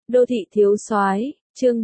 Đô thị thiếu soái, chương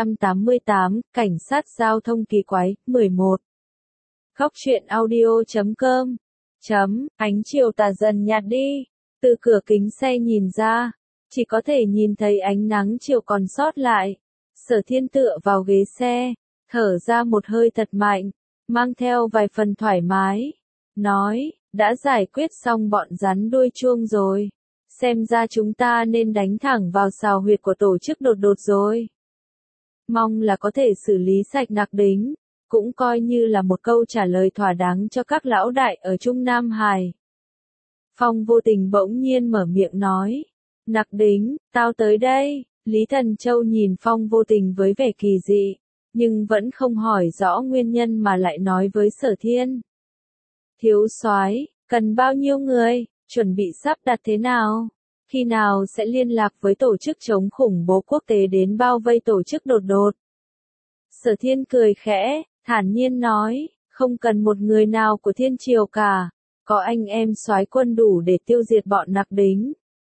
388, cảnh sát giao thông kỳ quái, 11. Góc truyện audio.com. Ánh chiều tà dần nhạt đi. Từ cửa kính xe nhìn ra, chỉ có thể nhìn thấy ánh nắng chiều còn sót lại. Sở Thiên tựa vào ghế xe, thở ra một hơi thật mạnh, mang theo vài phần thoải mái. Nói, đã giải quyết xong bọn rắn đuôi chuông rồi. Xem ra chúng ta nên đánh thẳng vào sào huyệt của tổ chức đột đột rồi. Mong là có thể xử lý sạch Nặc Đính, cũng coi như là một câu trả lời thỏa đáng cho các lão đại ở Trung Nam Hải. Phong vô tình bỗng nhiên mở miệng nói, Nặc Đính, tao tới đây. Lý Thần Châu nhìn Phong vô tình với vẻ kỳ dị, nhưng vẫn không hỏi rõ nguyên nhân mà lại nói với Sở Thiên. Thiếu soái, cần bao nhiêu người, chuẩn bị sắp đặt thế nào? Khi nào sẽ liên lạc với tổ chức chống khủng bố quốc tế đến bao vây tổ chức đột đột? Sở Thiên cười khẽ, thản nhiên nói, không cần một người nào của Thiên Triều cả, có anh em soái quân đủ để tiêu diệt bọn Nặc Đính.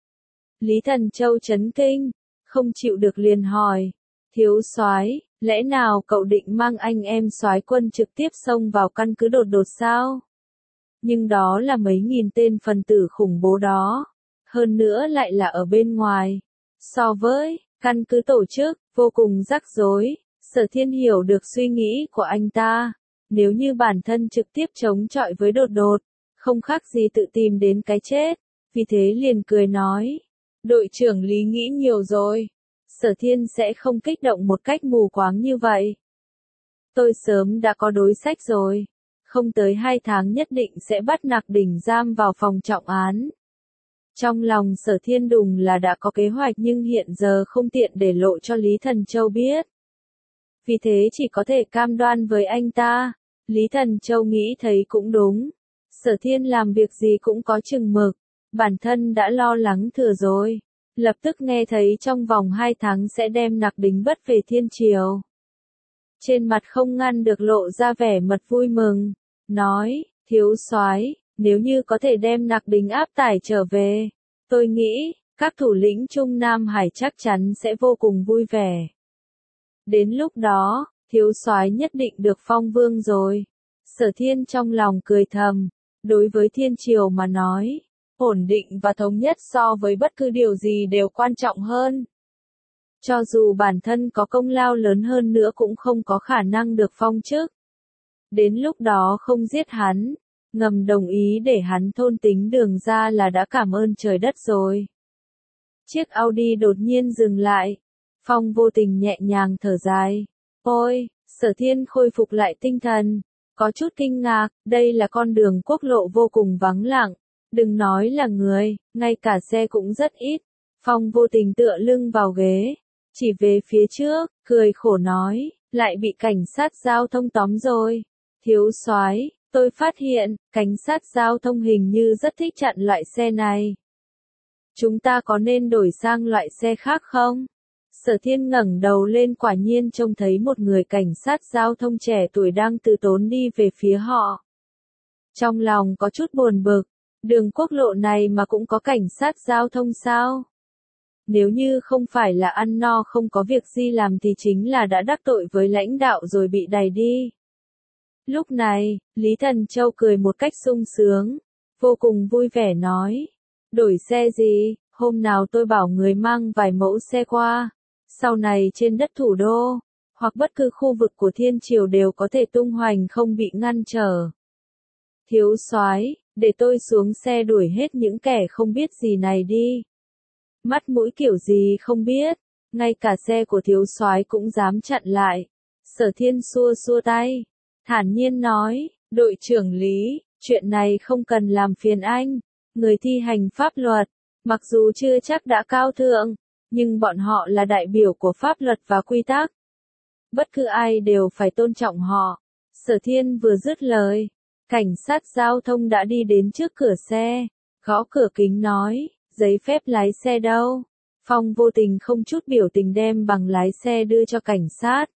Lý Thần Châu chấn kinh, không chịu được liền hỏi, thiếu soái, lẽ nào cậu định mang anh em soái quân trực tiếp xông vào căn cứ đột đột sao? Nhưng đó là mấy nghìn tên phần tử khủng bố đó, hơn nữa lại là ở bên ngoài. So với căn cứ tổ chức, vô cùng rắc rối. Sở Thiên hiểu được suy nghĩ của anh ta. Nếu như bản thân trực tiếp chống chọi với đột đột, không khác gì tự tìm đến cái chết. Vì thế liền cười nói, đội trưởng Lý nghĩ nhiều rồi. Sở Thiên sẽ không kích động một cách mù quáng như vậy. Tôi sớm đã có đối sách rồi. Không tới 2 tháng nhất định sẽ bắt Nặc Đỉnh giam vào phòng trọng án. Trong lòng Sở Thiên đùng là đã có kế hoạch nhưng hiện giờ không tiện để lộ cho Lý Thần Châu biết. Vì thế chỉ có thể cam đoan với anh ta. Lý Thần Châu nghĩ thấy cũng đúng. Sở Thiên làm việc gì cũng có chừng mực. Bản thân đã lo lắng thừa rồi. Lập tức nghe thấy trong vòng 2 tháng sẽ đem Nặc Đính bắt về Thiên Triều. Trên mặt không ngăn được lộ ra vẻ mật vui mừng. Nói, thiếu soái, nếu như có thể đem Nặc Đính áp tải trở về, tôi nghĩ, các thủ lĩnh Trung Nam Hải chắc chắn sẽ vô cùng vui vẻ. Đến lúc đó, thiếu soái nhất định được phong vương rồi. Sở Thiên trong lòng cười thầm, đối với Thiên Triều mà nói, ổn định và thống nhất so với bất cứ điều gì đều quan trọng hơn. Cho dù bản thân có công lao lớn hơn nữa cũng không có khả năng được phong chức. Đến lúc đó không giết hắn, ngầm đồng ý để hắn thôn tính đường ra là đã cảm ơn trời đất rồi. Chiếc Audi đột nhiên dừng lại. Phong vô tình nhẹ nhàng thở dài. Ôi, Sở Thiên khôi phục lại tinh thần. Có chút kinh ngạc, đây là con đường quốc lộ vô cùng vắng lặng. Đừng nói là người, ngay cả xe cũng rất ít. Phong vô tình tựa lưng vào ghế, chỉ về phía trước, cười khổ nói, lại bị cảnh sát giao thông tóm rồi. Thiếu soái, tôi phát hiện, cảnh sát giao thông hình như rất thích chặn loại xe này. Chúng ta có nên đổi sang loại xe khác không? Sở Thiên ngẩng đầu lên quả nhiên trông thấy một người cảnh sát giao thông trẻ tuổi đang từ tốn đi về phía họ. Trong lòng có chút buồn bực, đường quốc lộ này mà cũng có cảnh sát giao thông sao? Nếu như không phải là ăn no không có việc gì làm thì chính là đã đắc tội với lãnh đạo rồi bị đày đi. Lúc này, Lý Thần Châu cười một cách sung sướng, vô cùng vui vẻ nói, đổi xe gì, hôm nào tôi bảo người mang vài mẫu xe qua, sau này trên đất thủ đô, hoặc bất cứ khu vực của Thiên Triều đều có thể tung hoành không bị ngăn trở. Thiếu soái, để tôi xuống xe đuổi hết những kẻ không biết gì này đi. Mắt mũi kiểu gì không biết, ngay cả xe của thiếu soái cũng dám chặn lại. Sở Thiên xua xua tay, thản nhiên nói, đội trưởng Lý, chuyện này không cần làm phiền anh. Người thi hành pháp luật, mặc dù chưa chắc đã cao thượng, nhưng bọn họ là đại biểu của pháp luật và quy tắc. Bất cứ ai đều phải tôn trọng họ. Sở Thiên vừa dứt lời, cảnh sát giao thông đã đi đến trước cửa xe, gõ cửa kính nói, giấy phép lái xe đâu? Phong vô tình không chút biểu tình đem bằng lái xe đưa cho cảnh sát.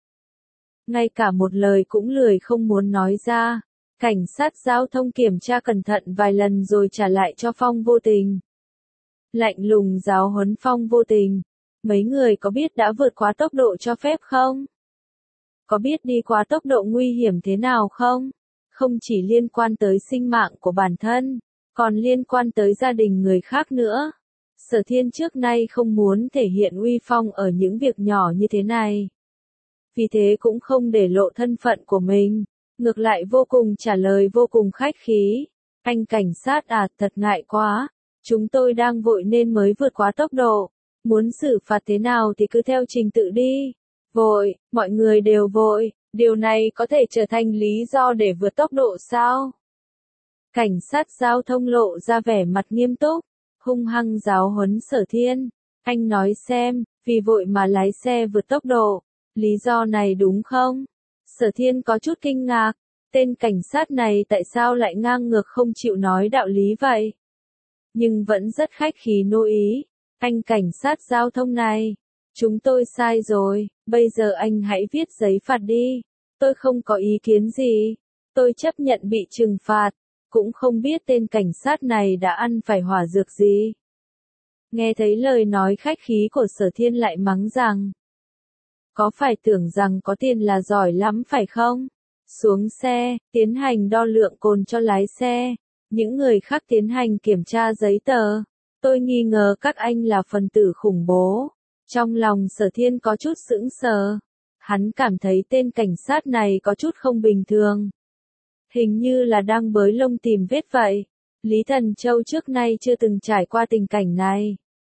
Ngay cả một lời cũng lười không muốn nói ra. Cảnh sát giao thông kiểm tra cẩn thận vài lần rồi trả lại cho Phong vô tình. Lạnh lùng giáo huấn Phong vô tình. Mấy người có biết đã vượt quá tốc độ cho phép không? Có biết đi quá tốc độ nguy hiểm thế nào không? Không chỉ liên quan tới sinh mạng của bản thân, còn liên quan tới gia đình người khác nữa. Sở Thiên trước nay không muốn thể hiện uy phong ở những việc nhỏ như thế này. Vì thế cũng không để lộ thân phận của mình, ngược lại vô cùng trả lời vô cùng khách khí. Anh cảnh sát à, thật ngại quá, chúng tôi đang vội nên mới vượt quá tốc độ, muốn xử phạt thế nào thì cứ theo trình tự đi. Vội, mọi người đều vội, điều này có thể trở thành lý do để vượt tốc độ sao? Cảnh sát giao thông lộ ra vẻ mặt nghiêm túc, hung hăng giáo huấn Sở Thiên. Anh nói xem, vì vội mà lái xe vượt tốc độ, lý do này đúng không? Sở Thiên có chút kinh ngạc, tên cảnh sát này tại sao lại ngang ngược không chịu nói đạo lý vậy? Nhưng vẫn rất khách khí nô ý, anh cảnh sát giao thông này, chúng tôi sai rồi, bây giờ anh hãy viết giấy phạt đi, tôi không có ý kiến gì, tôi chấp nhận bị trừng phạt, cũng không biết tên cảnh sát này đã ăn phải hỏa dược gì. Nghe thấy lời nói khách khí của Sở Thiên lại mắng rằng, có phải tưởng rằng có tiền là giỏi lắm phải không? Xuống xe, tiến hành đo lượng cồn cho lái xe, những người khác tiến hành kiểm tra giấy tờ. Tôi nghi ngờ các anh là phần tử khủng bố. Trong lòng Sở Thiên có chút sững sờ. Hắn cảm thấy tên cảnh sát này có chút không bình thường. Hình như là đang bới lông tìm vết vậy. Lý Thần Châu trước nay chưa từng trải qua tình cảnh này.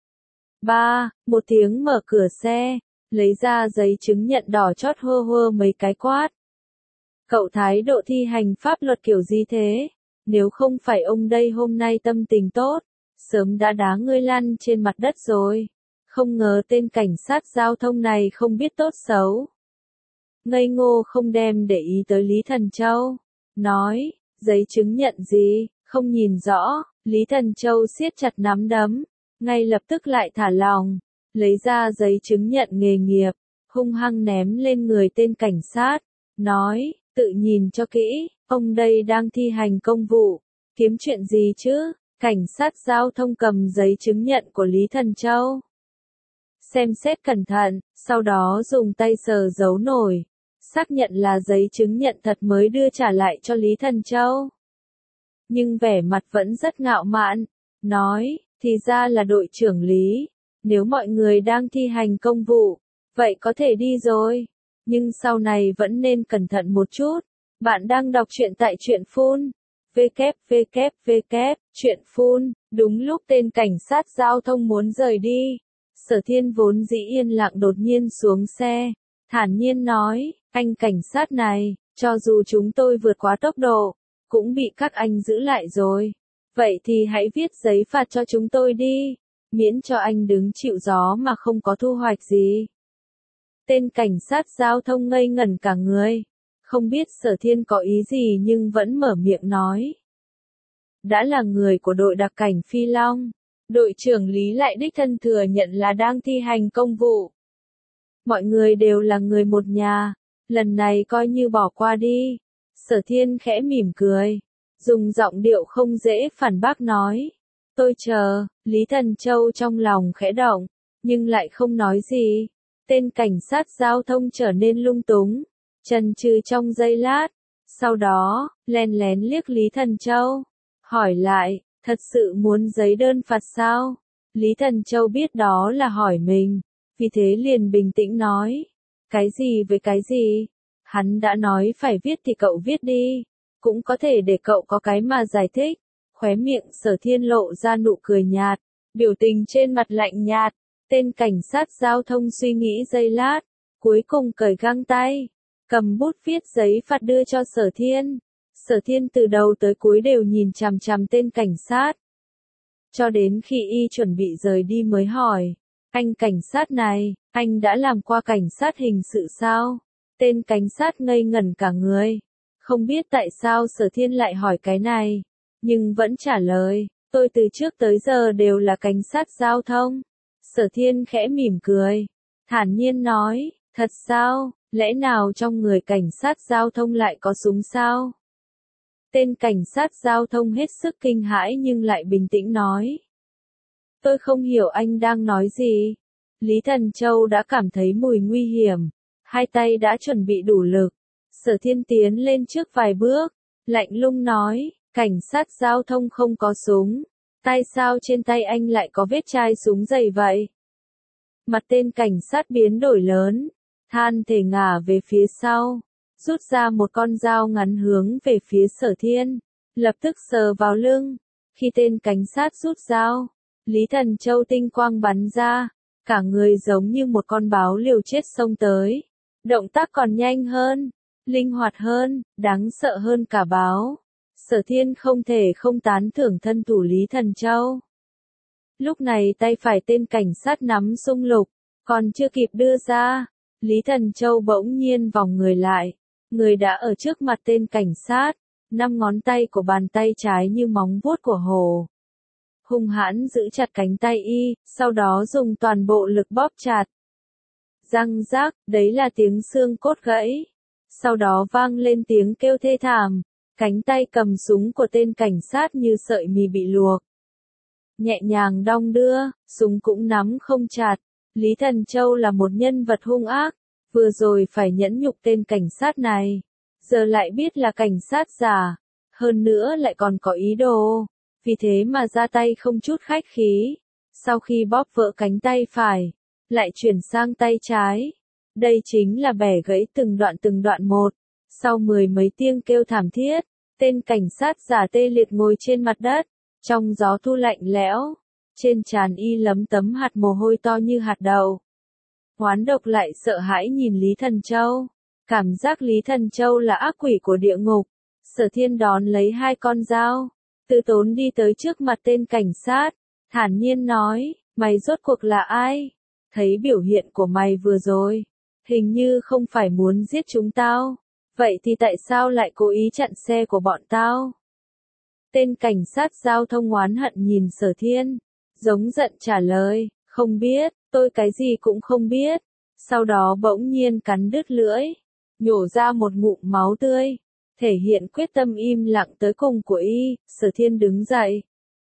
Một tiếng mở cửa xe, lấy ra giấy chứng nhận đỏ chót hơ hơ mấy cái quát. Cậu thái độ thi hành pháp luật kiểu gì thế? Nếu không phải ông đây hôm nay tâm tình tốt, sớm đã đá ngươi lăn trên mặt đất rồi. Không ngờ tên cảnh sát giao thông này không biết tốt xấu. Ngây ngô không đem để ý tới Lý Thần Châu. Nói, giấy chứng nhận gì, không nhìn rõ. Lý Thần Châu siết chặt nắm đấm, ngay lập tức lại thả lỏng, lấy ra giấy chứng nhận nghề nghiệp, hung hăng ném lên người tên cảnh sát. Nói, tự nhìn cho kỹ, ông đây đang thi hành công vụ, kiếm chuyện gì chứ? Cảnh sát giao thông cầm giấy chứng nhận của Lý Thần Châu. Xem xét cẩn thận, sau đó dùng tay sờ dấu nổi, xác nhận là giấy chứng nhận thật mới đưa trả lại cho Lý Thần Châu. Nhưng vẻ mặt vẫn rất ngạo mạn, nói, thì ra là đội trưởng Lý, nếu mọi người đang thi hành công vụ, vậy có thể đi rồi, nhưng sau này vẫn nên cẩn thận một chút. Bạn đang đọc truyện tại truyện phun. www. Truyện phun, đúng lúc tên cảnh sát giao thông muốn rời đi. Sở Thiên vốn dĩ yên lặng đột nhiên xuống xe, thản nhiên nói, anh cảnh sát này, cho dù chúng tôi vượt quá tốc độ, cũng bị các anh giữ lại rồi. Vậy thì hãy viết giấy phạt cho chúng tôi đi, miễn cho anh đứng chịu gió mà không có thu hoạch gì. Tên cảnh sát giao thông ngây ngẩn cả người, không biết Sở Thiên có ý gì nhưng vẫn mở miệng nói. Đã là người của đội đặc cảnh Phi Long, đội trưởng Lý lại đích thân thừa nhận là đang thi hành công vụ. Mọi người đều là người một nhà, lần này coi như bỏ qua đi. Sở Thiên khẽ mỉm cười, dùng giọng điệu không dễ phản bác nói. Tôi chờ. Lý Thần Châu trong lòng khẽ động, nhưng lại không nói gì. Tên cảnh sát giao thông trở nên lung túng, chần chừ trong giây lát, sau đó, len lén liếc Lý Thần Châu, hỏi lại, thật sự muốn giấy đơn phạt sao? Lý Thần Châu biết đó là hỏi mình, vì thế liền bình tĩnh nói, cái gì với cái gì? Hắn đã nói phải viết thì cậu viết đi, cũng có thể để cậu có cái mà giải thích. Khóe miệng Sở Thiên lộ ra nụ cười nhạt, biểu tình trên mặt lạnh nhạt. Tên cảnh sát giao thông suy nghĩ giây lát, cuối cùng cởi găng tay, cầm bút viết giấy phạt đưa cho Sở Thiên. Sở Thiên từ đầu tới cuối đều nhìn chằm chằm tên cảnh sát. Cho đến khi y chuẩn bị rời đi mới hỏi, anh cảnh sát này, anh đã làm qua cảnh sát hình sự sao? Tên cảnh sát ngây ngẩn cả người, không biết tại sao Sở Thiên lại hỏi cái này, nhưng vẫn trả lời, tôi từ trước tới giờ đều là cảnh sát giao thông. Sở Thiên khẽ mỉm cười, thản nhiên nói, thật sao, lẽ nào trong người cảnh sát giao thông lại có súng sao? Tên cảnh sát giao thông hết sức kinh hãi nhưng lại bình tĩnh nói. Tôi không hiểu anh đang nói gì. Lý Thần Châu đã cảm thấy mùi nguy hiểm, hai tay đã chuẩn bị đủ lực. Sở Thiên tiến lên trước vài bước, lạnh lùng nói, cảnh sát giao thông không có súng, tại sao trên tay anh lại có vết chai súng dày vậy? Mặt tên cảnh sát biến đổi lớn, than thề ngả về phía sau, rút ra một con dao ngắn hướng về phía Sở Thiên, lập tức sờ vào lưng. Khi tên cảnh sát rút dao, Lý Thần Châu tinh quang bắn ra, cả người giống như một con báo liều chết xông tới. Động tác còn nhanh hơn, linh hoạt hơn, đáng sợ hơn cả báo. Sở Thiên không thể không tán thưởng thân thủ Lý Thần Châu. Lúc này tay phải tên cảnh sát nắm sung lục, còn chưa kịp đưa ra, Lý Thần Châu bỗng nhiên vòng người lại. Người đã ở trước mặt tên cảnh sát, 5 ngón tay của bàn tay trái như móng vuốt của hổ. Hung hãn giữ chặt cánh tay y, sau đó dùng toàn bộ lực bóp chặt. Răng rác, đấy là tiếng xương cốt gãy. Sau đó vang lên tiếng kêu thê thảm, cánh tay cầm súng của tên cảnh sát như sợi mì bị luộc. Nhẹ nhàng đong đưa, súng cũng nắm không chặt. Lý Thần Châu là một nhân vật hung ác, vừa rồi phải nhẫn nhục tên cảnh sát này, giờ lại biết là cảnh sát giả, hơn nữa lại còn có ý đồ, vì thế mà ra tay không chút khách khí. Sau khi bóp vỡ cánh tay phải, lại chuyển sang tay trái. Đây chính là bẻ gãy từng đoạn một. Sau 10 mấy tiếng kêu thảm thiết, tên cảnh sát giả tê liệt ngồi trên mặt đất, trong gió thu lạnh lẽo. Trên trán y lấm tấm hạt mồ hôi to như hạt đậu. Hoán độc lại sợ hãi nhìn Lý Thần Châu. Cảm giác Lý Thần Châu là ác quỷ của địa ngục. Sở Thiên đón lấy 2 con dao, tự tốn đi tới trước mặt tên cảnh sát, thản nhiên nói, mày rốt cuộc là ai? Thấy biểu hiện của mày vừa rồi, hình như không phải muốn giết chúng tao. Vậy thì tại sao lại cố ý chặn xe của bọn tao? Tên cảnh sát giao thông oán hận nhìn Sở Thiên, giống giận trả lời, không biết, tôi cái gì cũng không biết. Sau đó bỗng nhiên cắn đứt lưỡi, nhổ ra một ngụm máu tươi, thể hiện quyết tâm im lặng tới cùng của y. Sở Thiên đứng dậy,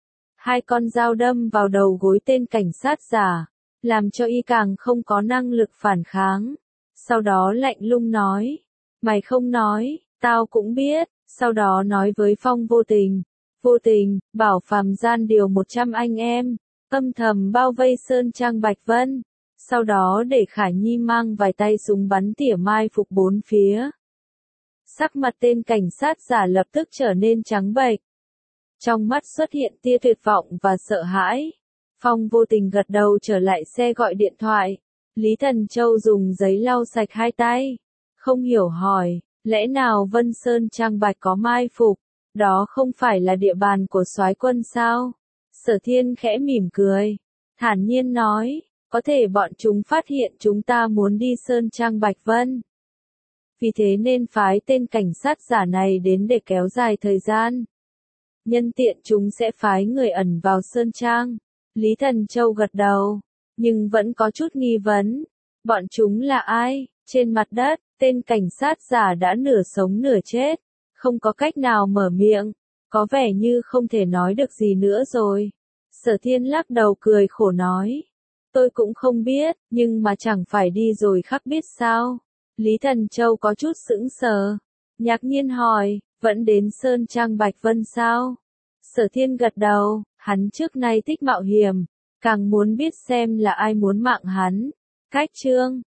2 con dao đâm vào đầu gối tên cảnh sát giả, làm cho y càng không có năng lực phản kháng. Sau đó lạnh lùng nói, mày không nói, tao cũng biết. Sau đó nói với Phong Vô Tình, bảo Phàm gian điều 100 anh em, âm thầm bao vây Sơn Trang Bạch Vân. Sau đó để Khả Nhi mang vài tay súng bắn tỉa mai phục 4 phía. Sắc mặt tên cảnh sát giả lập tức trở nên trắng bệch. Trong mắt xuất hiện tia tuyệt vọng và sợ hãi. Phong Vô Tình gật đầu trở lại xe gọi điện thoại. Lý Thần Châu dùng giấy lau sạch 2 tay. Không hiểu hỏi, lẽ nào Vân Sơn Trang Bạch có mai phục? Đó không phải là địa bàn của soái quân sao? Sở Thiên khẽ mỉm cười, thản nhiên nói, có thể bọn chúng phát hiện chúng ta muốn đi Sơn Trang Bạch Vân. Vì thế nên phái tên cảnh sát giả này đến để kéo dài thời gian. Nhân tiện chúng sẽ phái người ẩn vào Sơn Trang. Lý Thần Châu gật đầu, nhưng vẫn có chút nghi vấn. Bọn chúng là ai? Trên mặt đất, tên cảnh sát giả đã nửa sống nửa chết, không có cách nào mở miệng, có vẻ như không thể nói được gì nữa rồi. Sở Thiên lắc đầu cười khổ nói, tôi cũng không biết, nhưng mà chẳng phải đi rồi khắc biết sao? Lý Thần Châu có chút sững sờ, ngạc nhiên hỏi, vẫn đến Sơn Trang Bạch Vân sao? Sở Thiên gật đầu, hắn trước nay thích mạo hiểm, càng muốn biết xem là ai muốn mạng hắn. Cách chương